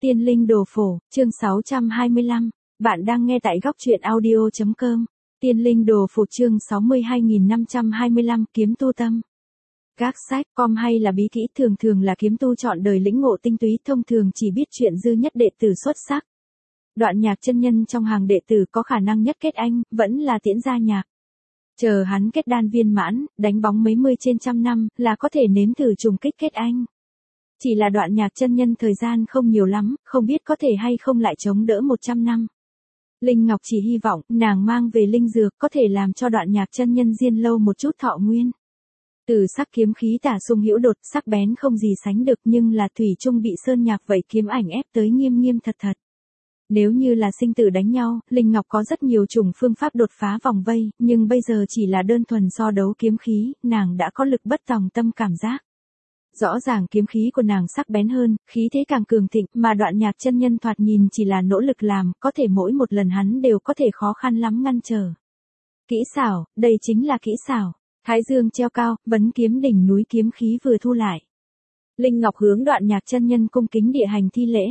Tiên linh đồ phổ, chương 625. Bạn đang nghe tại góc truyện audio.com. Tiên linh đồ phổ chương 62525 kiếm tu tâm. Các sách, com hay là bí kỹ thường thường là kiếm tu chọn đời lĩnh ngộ tinh túy, thông thường chỉ biết chuyện dư nhất đệ tử xuất sắc. Đoạn Nhạc chân nhân trong hàng đệ tử có khả năng nhất kết anh, vẫn là Tiễn Gia Nhạc. Chờ hắn kết đan viên mãn, đánh bóng mấy mươi trên trăm năm, là có thể nếm thử trùng kích kết anh. Chỉ là Đoạn Nhạc chân nhân thời gian không nhiều lắm, không biết có thể hay không lại chống đỡ 100 năm. Linh Ngọc chỉ hy vọng, nàng mang về linh dược có thể làm cho Đoạn Nhạc chân nhân diên lâu một chút thọ nguyên. Từ sắc kiếm khí tả sung hữu đột, sắc bén không gì sánh được, nhưng là thủy chung bị sơn nhạc vậy kiếm ảnh ép tới nghiêm nghiêm thật thật. Nếu như là sinh tử đánh nhau, Linh Ngọc có rất nhiều chủng phương pháp đột phá vòng vây, nhưng bây giờ chỉ là đơn thuần so đấu kiếm khí, nàng đã có lực bất tòng tâm cảm giác. Rõ ràng kiếm khí của nàng sắc bén hơn, khí thế càng cường thịnh, mà Đoạn Nhạc chân nhân thoạt nhìn chỉ là nỗ lực làm, có thể mỗi một lần hắn đều có thể khó khăn lắm ngăn trở. Kỹ xảo, đây chính là kỹ xảo. Thái dương treo cao, vấn kiếm đỉnh núi kiếm khí vừa thu lại. Linh Ngọc hướng Đoạn Nhạc chân nhân cung kính địa hành thi lễ.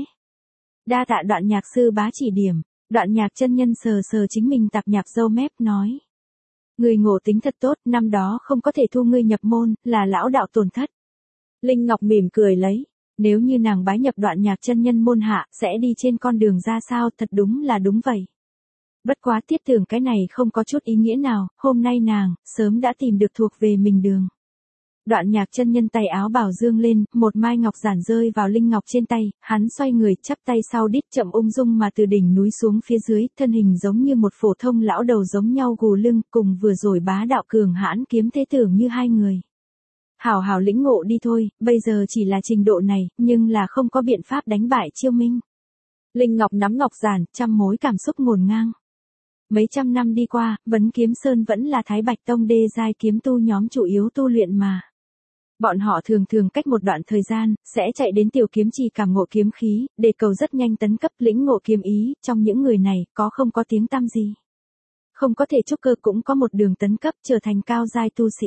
Đa tạ Đoạn Nhạc sư bá chỉ điểm. Đoạn Nhạc chân nhân sờ sờ chính mình tạp nhạp râu mép nói. Người ngộ tính thật tốt, năm đó không có thể thu ngươi nhập môn, là lão đạo tổn thất. Linh Ngọc mỉm cười lấy. Nếu như nàng bái nhập Đoạn Nhạc chân nhân môn hạ, sẽ đi trên con đường ra sao, thật đúng là đúng vậy. Bất quá tiết tưởng cái này không có chút ý nghĩa nào, hôm nay nàng, sớm đã tìm được thuộc về mình đường. Đoạn Nhạc chân nhân tay áo bảo dương lên, một mai ngọc giản rơi vào Linh Ngọc trên tay, hắn xoay người, chắp tay sau đít chậm ung dung mà từ đỉnh núi xuống phía dưới, thân hình giống như một phổ thông lão đầu giống nhau gù lưng, cùng vừa rồi bá đạo cường hãn kiếm thế tưởng như hai người. Hảo hảo lĩnh ngộ đi thôi, bây giờ chỉ là trình độ này, nhưng là không có biện pháp đánh bại Chiêu Minh. Linh Ngọc nắm ngọc giản, trăm mối cảm xúc ngổn ngang. Mấy trăm năm đi qua, Vấn Kiếm Sơn vẫn là Thái Bạch Tông đê giai kiếm tu nhóm chủ yếu tu luyện mà. Bọn họ thường thường cách một đoạn thời gian, sẽ chạy đến tiểu kiếm trì cảm ngộ kiếm khí, để cầu rất nhanh tấn cấp lĩnh ngộ kiếm ý, trong những người này, có không có tiếng tăm gì. Không có thể trúc cơ cũng có một đường tấn cấp trở thành cao giai tu sĩ.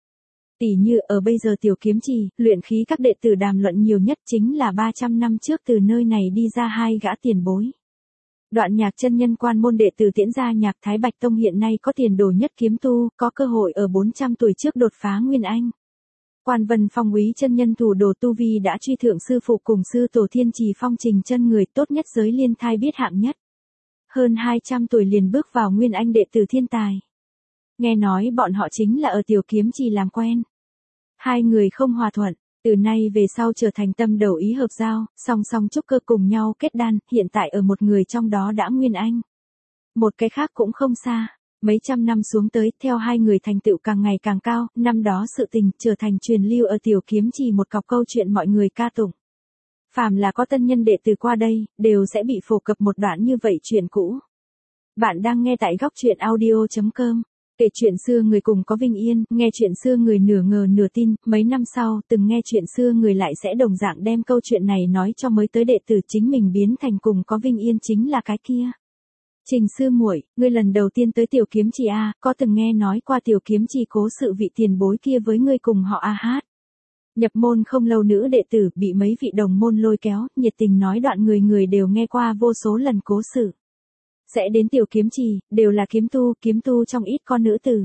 Tỷ như ở bây giờ tiểu kiếm trì, luyện khí các đệ tử đàm luận nhiều nhất chính là 300 năm trước từ nơi này đi ra hai gã tiền bối. Đoạn Nhạc chân nhân quan môn đệ tử Tiễn Gia Nhạc Thái Bạch Tông hiện nay có tiền đồ nhất kiếm tu, có cơ hội ở 400 tuổi trước đột phá Nguyên Anh. Quan Vân Phong Úy chân nhân thủ đồ tu vi đã truy thượng sư phụ cùng sư tổ Thiên Trì Phong Trình chân người tốt nhất giới liên thai biết hạng nhất. Hơn 200 tuổi liền bước vào Nguyên Anh đệ tử thiên tài. Nghe nói bọn họ chính là ở tiểu kiếm trì làm quen. Hai người không hòa thuận, từ nay về sau trở thành tâm đầu ý hợp giao, song song trúc cơ cùng nhau kết đan, hiện tại ở một người trong đó đã Nguyên Anh. Một cái khác cũng không xa, mấy trăm năm xuống tới, theo hai người thành tựu càng ngày càng cao, năm đó sự tình trở thành truyền lưu ở tiểu kiếm trì một cọc câu chuyện mọi người ca tụng. Phàm là có tân nhân đệ tử qua đây, đều sẽ bị phổ cập một đoạn như vậy chuyện cũ. Bạn đang nghe tại góc truyện audio.com. Kể chuyện xưa người cùng có vinh yên, nghe chuyện xưa người nửa ngờ nửa tin, mấy năm sau, từng nghe chuyện xưa người lại sẽ đồng dạng đem câu chuyện này nói cho mới tới đệ tử chính mình biến thành cùng có vinh yên chính là cái kia. Trình sư muội, ngươi lần đầu tiên tới tiểu kiếm trì a, có từng nghe nói qua tiểu kiếm trì cố sự vị tiền bối kia với ngươi cùng họ a hát. Nhập môn không lâu nữ đệ tử bị mấy vị đồng môn lôi kéo, nhiệt tình nói đoạn người người đều nghe qua vô số lần cố sự. Sẽ đến tiểu kiếm trì, đều là kiếm tu trong ít con nữ tử.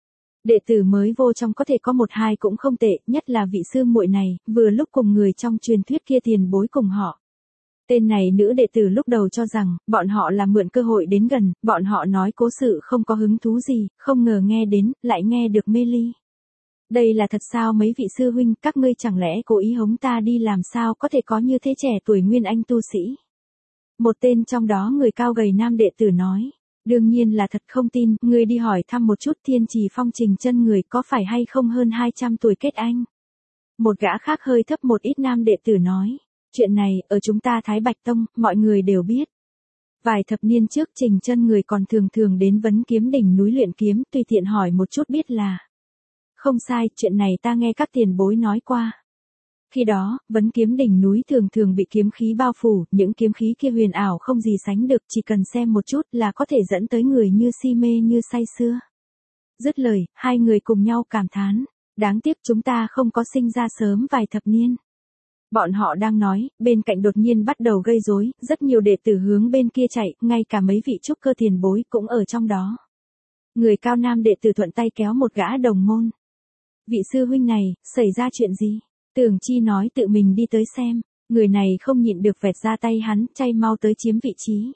Đệ tử mới vô trong có thể có một hai cũng không tệ, nhất là vị sư muội này, vừa lúc cùng người trong truyền thuyết kia tiền bối cùng họ. Tên này nữ đệ tử lúc đầu cho rằng, bọn họ là mượn cơ hội đến gần, bọn họ nói cố sự không có hứng thú gì, không ngờ nghe đến, lại nghe được mê ly. Đây là thật sao mấy vị sư huynh, các ngươi chẳng lẽ cố ý hống ta đi làm sao có thể có như thế trẻ tuổi Nguyên Anh tu sĩ. Một tên trong đó người cao gầy nam đệ tử nói, đương nhiên là thật không tin, ngươi đi hỏi thăm một chút Thiên Trì Phong Trình chân người có phải hay không hơn 200 tuổi kết anh. Một gã khác hơi thấp một ít nam đệ tử nói, chuyện này, ở chúng ta Thái Bạch Tông, mọi người đều biết. Vài thập niên trước Trình chân người còn thường thường đến Vấn Kiếm đỉnh núi luyện kiếm, tùy tiện hỏi một chút biết là. Không sai, chuyện này ta nghe các tiền bối nói qua. Khi đó, Vấn Kiếm đỉnh núi thường thường bị kiếm khí bao phủ, những kiếm khí kia huyền ảo không gì sánh được, chỉ cần xem một chút là có thể dẫn tới người như si mê như say sưa. Dứt lời, hai người cùng nhau cảm thán, đáng tiếc chúng ta không có sinh ra sớm vài thập niên. Bọn họ đang nói, bên cạnh đột nhiên bắt đầu gây rối, rất nhiều đệ tử hướng bên kia chạy, ngay cả mấy vị trúc cơ tiền bối cũng ở trong đó. Người cao nam đệ tử thuận tay kéo một gã đồng môn. Vị sư huynh này, xảy ra chuyện gì? Tưởng Chi nói tự mình đi tới xem, người này không nhịn được vẹt ra tay hắn, chay mau tới chiếm vị trí.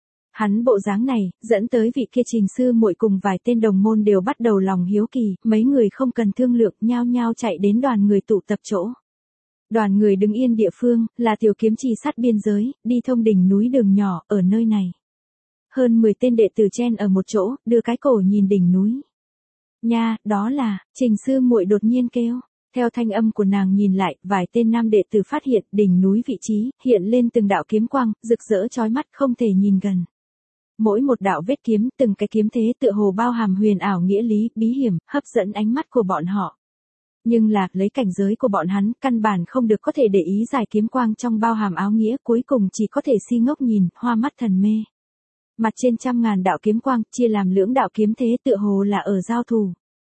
Hắn bộ dáng này, dẫn tới vị kia Trình sư muội cùng vài tên đồng môn đều bắt đầu lòng hiếu kỳ, mấy người không cần thương lượng, nhao nhao chạy đến đoàn người tụ tập chỗ. Đoàn người đứng yên địa phương, là tiểu kiếm trì sát biên giới, đi thông đỉnh núi đường nhỏ, ở nơi này. Hơn 10 tên đệ tử chen ở một chỗ, đưa cái cổ nhìn đỉnh núi. Nha, đó là, Trình sư muội đột nhiên kêu. Theo thanh âm của nàng nhìn lại, vài tên nam đệ tử phát hiện đỉnh núi vị trí, hiện lên từng đạo kiếm quang, rực rỡ chói mắt không thể nhìn gần. Mỗi một đạo vết kiếm, từng cái kiếm thế tựa hồ bao hàm huyền ảo nghĩa lý, bí hiểm, hấp dẫn ánh mắt của bọn họ. Nhưng là, lấy cảnh giới của bọn hắn, căn bản không được có thể để ý giải kiếm quang trong bao hàm áo nghĩa, cuối cùng chỉ có thể si ngốc nhìn, hoa mắt thần mê. Mặt trên trăm ngàn đạo kiếm quang, chia làm lưỡng đạo kiếm thế tựa hồ là ở giao thủ.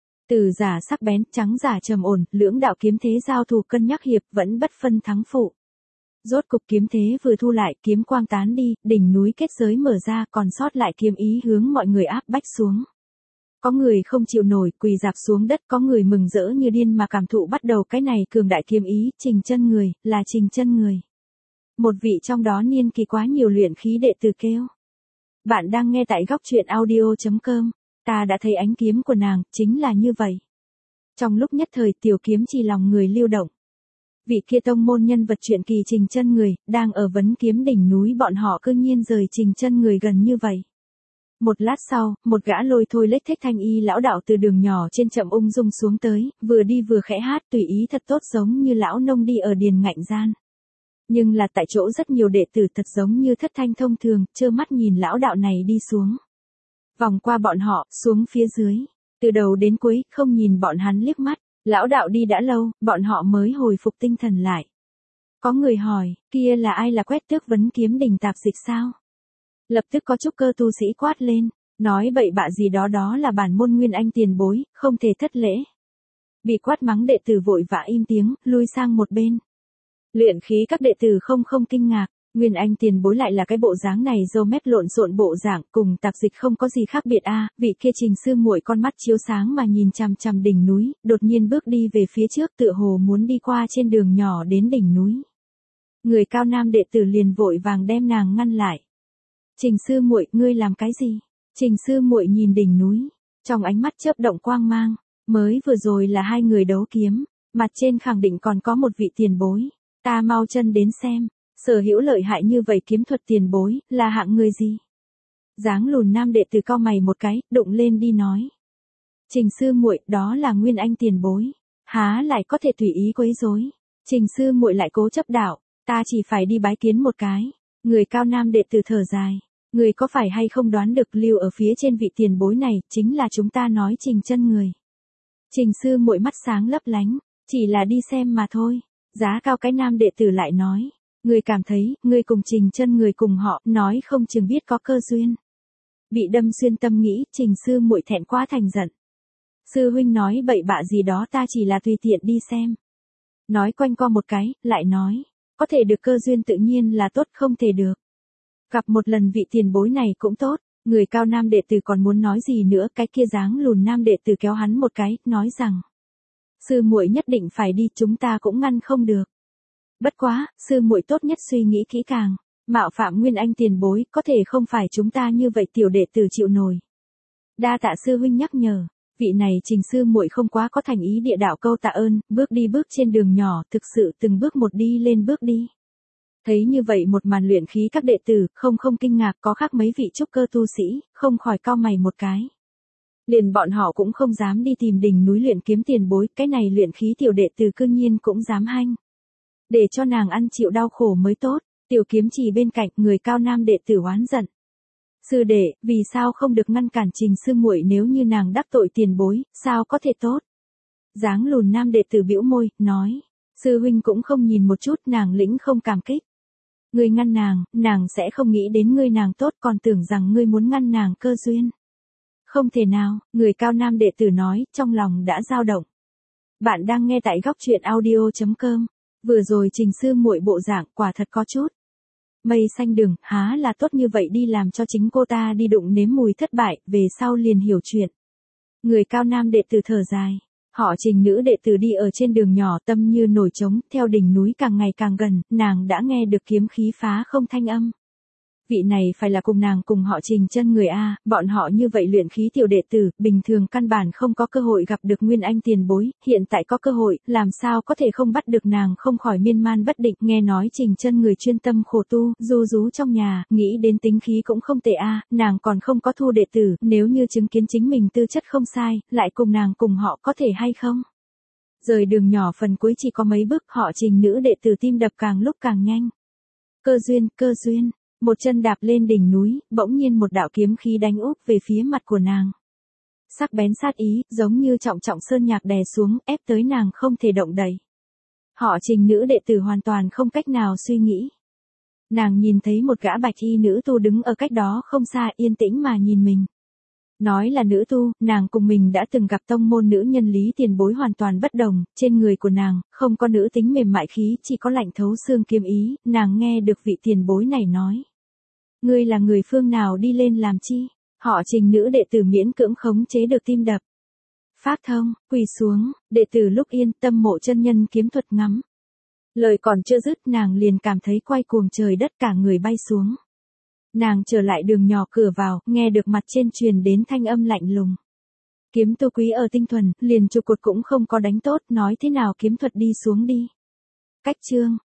Từ giả sắc bén, trắng giả trầm ổn, lưỡng đạo kiếm thế giao thủ cân nhắc hiệp, vẫn bất phân thắng phụ. Rốt cục kiếm thế vừa thu lại, kiếm quang tán đi, đỉnh núi kết giới mở ra, còn sót lại kiếm ý hướng mọi người áp bách xuống. Có người không chịu nổi, quỳ dạp xuống đất, có người mừng rỡ như điên mà cảm thụ bắt đầu cái này cường đại kiếm ý, Trình chân người, là Trình chân người. Một vị trong đó niên kỳ quá nhiều luyện khí đệ tử kêu. Bạn đang nghe tại góc truyện audio.com, ta đã thấy ánh kiếm của nàng, chính là như vậy. Trong lúc nhất thời tiểu kiếm chỉ lòng người lưu động. Vị kia tông môn nhân vật truyện kỳ Trình chân người, đang ở vấn kiếm đỉnh núi bọn họ cư nhiên rời Trình chân người gần như vậy. Một lát sau, một gã lôi thôi lếch thếch thanh y lão đạo từ đường nhỏ trên chậm ung dung xuống tới, vừa đi vừa khẽ hát tùy ý thật tốt giống như lão nông đi ở điền ngạnh gian. Nhưng là tại chỗ rất nhiều đệ tử thật giống như thất thanh thông thường, trơ mắt nhìn lão đạo này đi xuống. Vòng qua bọn họ, xuống phía dưới. Từ đầu đến cuối, không nhìn bọn hắn liếc mắt. Lão đạo đi đã lâu, bọn họ mới hồi phục tinh thần lại. Có người hỏi, kia là ai, là Quét Tước vấn kiếm đỉnh tạp dịch sao? Lập tức có trúc cơ tu sĩ quát lên, nói bậy bạ gì đó, đó là bản môn Nguyên Anh tiền bối, không thể thất lễ. Bị quát mắng đệ tử vội vã im tiếng, lui sang một bên. Luyện khí các đệ tử không kinh ngạc, Nguyên Anh tiền bối lại là cái bộ dáng này, râu mép lộn xộn bộ dạng, cùng tạp dịch không có gì khác biệt a. Vị kia Trình sư muội con mắt chiếu sáng mà nhìn chằm chằm đỉnh núi, đột nhiên bước đi về phía trước tựa hồ muốn đi qua trên đường nhỏ đến đỉnh núi. Người cao nam đệ tử liền vội vàng đem nàng ngăn lại. Trình sư muội, ngươi làm cái gì? Trình sư muội nhìn đỉnh núi, trong ánh mắt chớp động quang mang, mới vừa rồi là hai người đấu kiếm, mặt trên khẳng định còn có một vị tiền bối, ta mau chân đến xem, sở hữu lợi hại như vậy kiếm thuật tiền bối, là hạng người gì? Dáng lùn nam đệ tử cau mày một cái, đụng lên đi nói. Trình sư muội, đó là Nguyên Anh tiền bối, há lại có thể tùy ý quấy rối. Trình sư muội lại cố chấp đạo, ta chỉ phải đi bái kiến một cái. Người cao nam đệ tử thở dài. Người có phải hay không đoán được lưu ở phía trên vị tiền bối này, chính là chúng ta nói Trình chân người. Trình sư muội mắt sáng lấp lánh, chỉ là đi xem mà thôi. Giá cao cái nam đệ tử lại nói, người cảm thấy, người cùng Trình chân người cùng họ, nói không chừng biết có cơ duyên. Bị đâm xuyên tâm nghĩ, Trình sư muội thẹn quá thành giận. Sư huynh nói bậy bạ gì đó, ta chỉ là tùy tiện đi xem. Nói quanh co một cái, lại nói, có thể được cơ duyên tự nhiên là tốt, không thể được. Gặp một lần vị tiền bối này cũng tốt, người cao nam đệ tử còn muốn nói gì nữa, cái kia dáng lùn nam đệ tử kéo hắn một cái, nói rằng. Sư muội nhất định phải đi, chúng ta cũng ngăn không được. Bất quá, sư muội tốt nhất suy nghĩ kỹ càng, mạo phạm Nguyên Anh tiền bối, có thể không phải chúng ta như vậy tiểu đệ tử chịu nổi. Đa tạ sư huynh nhắc nhở, vị này Trình sư muội không quá có thành ý địa đạo câu tạ ơn, bước đi bước trên đường nhỏ, thực sự từng bước một đi lên bước đi. Thấy như vậy một màn luyện khí các đệ tử, không kinh ngạc, có khác mấy vị trúc cơ tu sĩ, không khỏi cau mày một cái. Liền bọn họ cũng không dám đi tìm đỉnh núi luyện kiếm tiền bối, cái này luyện khí tiểu đệ tử cư nhiên cũng dám hanh. Để cho nàng ăn chịu đau khổ mới tốt, tiểu kiếm chỉ bên cạnh, người cao nam đệ tử oán giận. Sư đệ, vì sao không được ngăn cản Trình sư muội, nếu như nàng đắc tội tiền bối, sao có thể tốt? Dáng lùn nam đệ tử bĩu môi, nói, sư huynh cũng không nhìn một chút, nàng lĩnh không cảm kích. Ngươi ngăn nàng sẽ không nghĩ đến ngươi nàng tốt, còn tưởng rằng ngươi muốn ngăn nàng cơ duyên. Không thể nào, người cao nam đệ tử nói, trong lòng đã dao động. Bạn đang nghe tại góc truyện audio.com. Vừa rồi Trình sư muội bộ dạng quả thật có chút. Mây xanh đường, há là tốt như vậy đi làm cho chính cô ta đi đụng nếm mùi thất bại, về sau liền hiểu chuyện. Người cao nam đệ tử thở dài. Họ Trình nữ đệ tử đi ở trên đường nhỏ tâm như nổi trống, theo đỉnh núi càng ngày càng gần, nàng đã nghe được kiếm khí phá không thanh âm. Vị này phải là cùng nàng cùng họ Trình chân người A, bọn họ như vậy luyện khí tiểu đệ tử, bình thường căn bản không có cơ hội gặp được Nguyên Anh tiền bối, hiện tại có cơ hội, làm sao có thể không bắt được nàng không khỏi miên man bất định, nghe nói Trình chân người chuyên tâm khổ tu, du rú trong nhà, nghĩ đến tính khí cũng không tệ A, nàng còn không có thu đệ tử, nếu như chứng kiến chính mình tư chất không sai, lại cùng nàng cùng họ có thể hay không? Rời đường nhỏ phần cuối chỉ có mấy bước, họ Trình nữ đệ tử tim đập càng lúc càng nhanh. Cơ duyên. Một chân đạp lên đỉnh núi, bỗng nhiên một đạo kiếm khí đánh úp về phía mặt của nàng. Sắc bén sát ý, giống như trọng trọng sơn nhạc đè xuống, ép tới nàng không thể động đậy. Họ Trình nữ đệ tử hoàn toàn không cách nào suy nghĩ. Nàng nhìn thấy một gã bạch y nữ tu đứng ở cách đó không xa, yên tĩnh mà nhìn mình. Nói là nữ tu, nàng cùng mình đã từng gặp tông môn nữ nhân Lý tiền bối hoàn toàn bất đồng, trên người của nàng, không có nữ tính mềm mại khí, chỉ có lạnh thấu xương kiếm ý, nàng nghe được vị tiền bối này nói. Ngươi là người phương nào đi lên làm chi? Họ Trình nữ đệ tử miễn cưỡng khống chế được tim đập. Phát thông, quỳ xuống, đệ tử lúc yên tâm mộ chân nhân kiếm thuật ngắm. Lời còn chưa dứt nàng liền cảm thấy quay cuồng trời đất cả người bay xuống. Nàng trở lại đường nhỏ cửa vào, nghe được mặt trên truyền đến thanh âm lạnh lùng. Kiếm tu quý ở tinh thuần, liền trụ cột cũng không có đánh tốt, nói thế nào kiếm thuật đi xuống đi. Cách chương,